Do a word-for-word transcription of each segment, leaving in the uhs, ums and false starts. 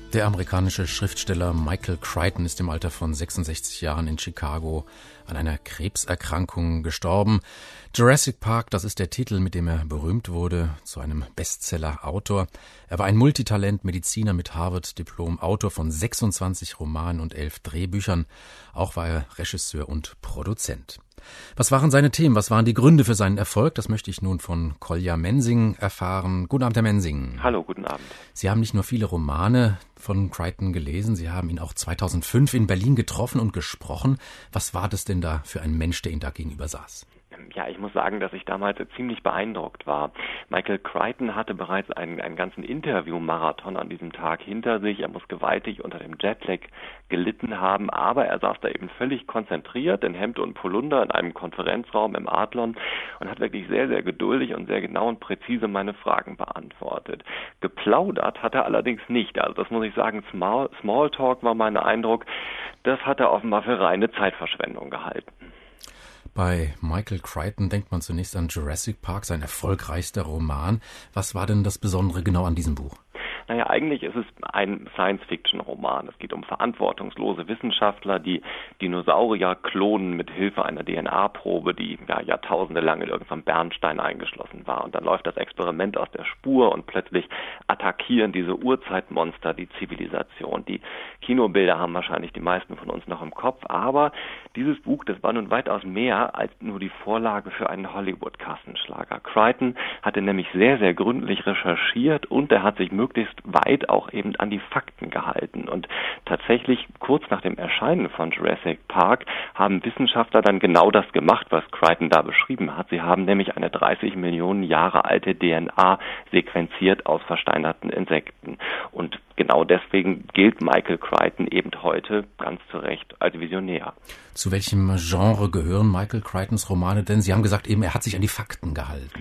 Der amerikanische Schriftsteller Michael Crichton ist im Alter von sechsundsechzig Jahren in Chicago an einer Krebserkrankung gestorben. Jurassic Park, das ist der Titel, mit dem er berühmt wurde, zu einem Bestseller-Autor. Er war ein Multitalent, Mediziner mit Harvard-Diplom, Autor von sechsundzwanzig Romanen und elf Drehbüchern. Auch war er Regisseur und Produzent. Was waren seine Themen? Was waren die Gründe für seinen Erfolg? Das möchte ich nun von Kolja Mensing erfahren. Guten Abend, Herr Mensing. Hallo, guten Abend. Sie haben nicht nur viele Romane von Crichton gelesen, Sie haben ihn auch zweitausendfünf in Berlin getroffen und gesprochen. Was war das denn da für ein Mensch, der Ihnen da gegenüber saß? Ja, ich muss sagen, dass ich damals ziemlich beeindruckt war. Michael Crichton hatte bereits einen, einen ganzen Interview-Marathon an diesem Tag hinter sich. Er muss gewaltig unter dem Jetlag gelitten haben, aber er saß da eben völlig konzentriert in Hemd und Polunder in einem Konferenzraum im Adlon und hat wirklich sehr, sehr geduldig und sehr genau und präzise meine Fragen beantwortet. Geplaudert hat er allerdings nicht. Also das muss ich sagen, Small, Smalltalk war mein Eindruck. Das hat er offenbar für reine Zeitverschwendung gehalten. Bei Michael Crichton denkt man zunächst an Jurassic Park, sein erfolgreichster Roman. Was war denn das Besondere genau an diesem Buch? Naja, eigentlich ist es ein Science-Fiction-Roman. Es geht um verantwortungslose Wissenschaftler, die Dinosaurier klonen mit Hilfe einer D N A-Probe, die ja, jahrtausende lang in irgendeinem Bernstein eingeschlossen war. Und dann läuft das Experiment aus der Spur und plötzlich attackieren diese Urzeitmonster die Zivilisation. Die Kinobilder haben wahrscheinlich die meisten von uns noch im Kopf, aber dieses Buch, das war nun weitaus mehr als nur die Vorlage für einen Hollywood-Kassenschlager. Crichton hatte nämlich sehr, sehr gründlich recherchiert und er hat sich möglichst weit auch eben an die Fakten gehalten. Und tatsächlich kurz nach dem Erscheinen von Jurassic Park haben Wissenschaftler dann genau das gemacht, was Crichton da beschrieben hat. Sie haben nämlich eine dreißig Millionen Jahre alte D N A sequenziert aus versteinerten Insekten. Und genau deswegen gilt Michael Crichton eben heute ganz zu Recht als Visionär. Zu welchem Genre gehören Michael Crichtons Romane denn? Sie haben gesagt eben, er hat sich an die Fakten gehalten.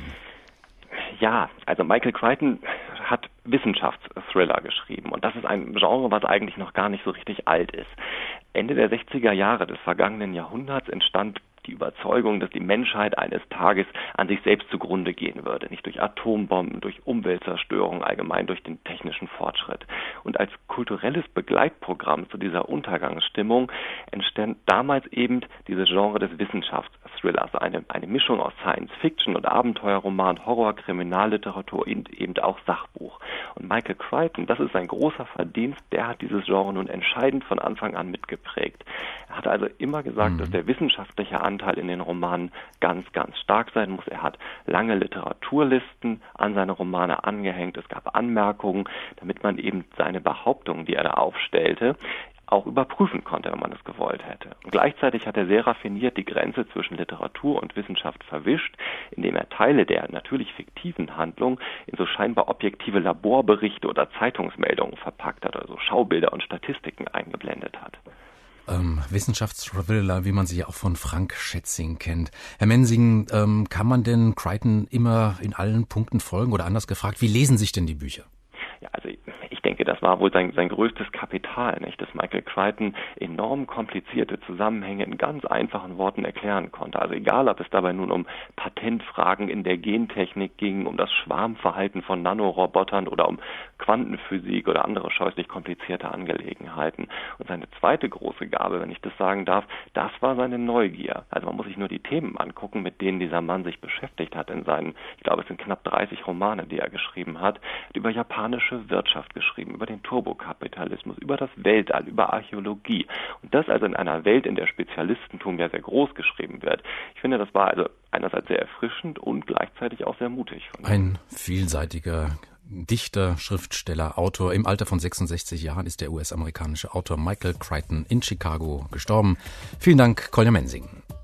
Ja, also Michael Crichton hat Wissenschaftsthriller geschrieben und das ist ein Genre, was eigentlich noch gar nicht so richtig alt ist. Ende der sechziger Jahre des vergangenen Jahrhunderts entstand die Überzeugung, dass die Menschheit eines Tages an sich selbst zugrunde gehen würde. Nicht durch Atombomben, durch Umweltzerstörung, allgemein durch den technischen Fortschritt. Und als kulturelles Begleitprogramm zu dieser Untergangsstimmung entstand damals eben dieses Genre des Wissenschaftsthrillers. Eine, eine Mischung aus Science-Fiction und Abenteuerroman, Horror, Kriminalliteratur und eben auch Sachbuch. Und Michael Crichton, das ist sein großer Verdienst, der hat dieses Genre nun entscheidend von Anfang an mitgeprägt. Er hat also immer gesagt, mhm. dass der wissenschaftliche Anteil in den Romanen ganz, ganz stark sein muss. Er hat lange Literaturlisten an seine Romane angehängt. Es gab Anmerkungen, damit man eben seine Behauptungen, die er da aufstellte, auch überprüfen konnte, wenn man es gewollt hätte. Und gleichzeitig hat er sehr raffiniert die Grenze zwischen Literatur und Wissenschaft verwischt, indem er Teile der natürlich fiktiven Handlung in so scheinbar objektive Laborberichte oder Zeitungsmeldungen verpackt hat, also Schaubilder und Statistiken eingeblendet hat. Ähm, Wissenschaftsthriller, wie man sie ja auch von Frank Schätzing kennt. Herr Mensing, ähm, kann man denn Crichton immer in allen Punkten folgen oder anders gefragt, wie lesen sich denn die Bücher? Ja, also ich denke, das war wohl sein, sein größtes Kapital, nicht, dass Michael Crichton enorm komplizierte Zusammenhänge in ganz einfachen Worten erklären konnte. Also egal, ob es dabei nun um Patentfragen in der Gentechnik ging, um das Schwarmverhalten von Nanorobotern oder um Quantenphysik oder andere scheußlich komplizierte Angelegenheiten. Und seine zweite große Gabe, wenn ich das sagen darf, das war seine Neugier. Also man muss sich nur die Themen angucken, mit denen dieser Mann sich beschäftigt hat in seinen, ich glaube, es sind knapp dreißig Romane, die er geschrieben hat, über japanische Wirtschaft geschrieben, über den Turbokapitalismus, über das Weltall, über Archäologie. Und das also in einer Welt, in der Spezialistentum ja sehr groß geschrieben wird. Ich finde, das war also einerseits sehr erfrischend und gleichzeitig auch sehr mutig. Ein vielseitiger Dichter, Schriftsteller, Autor. Im Alter von sechsundsechzig Jahren ist der U S-amerikanische Autor Michael Crichton in Chicago gestorben. Vielen Dank, Kolja Mensing.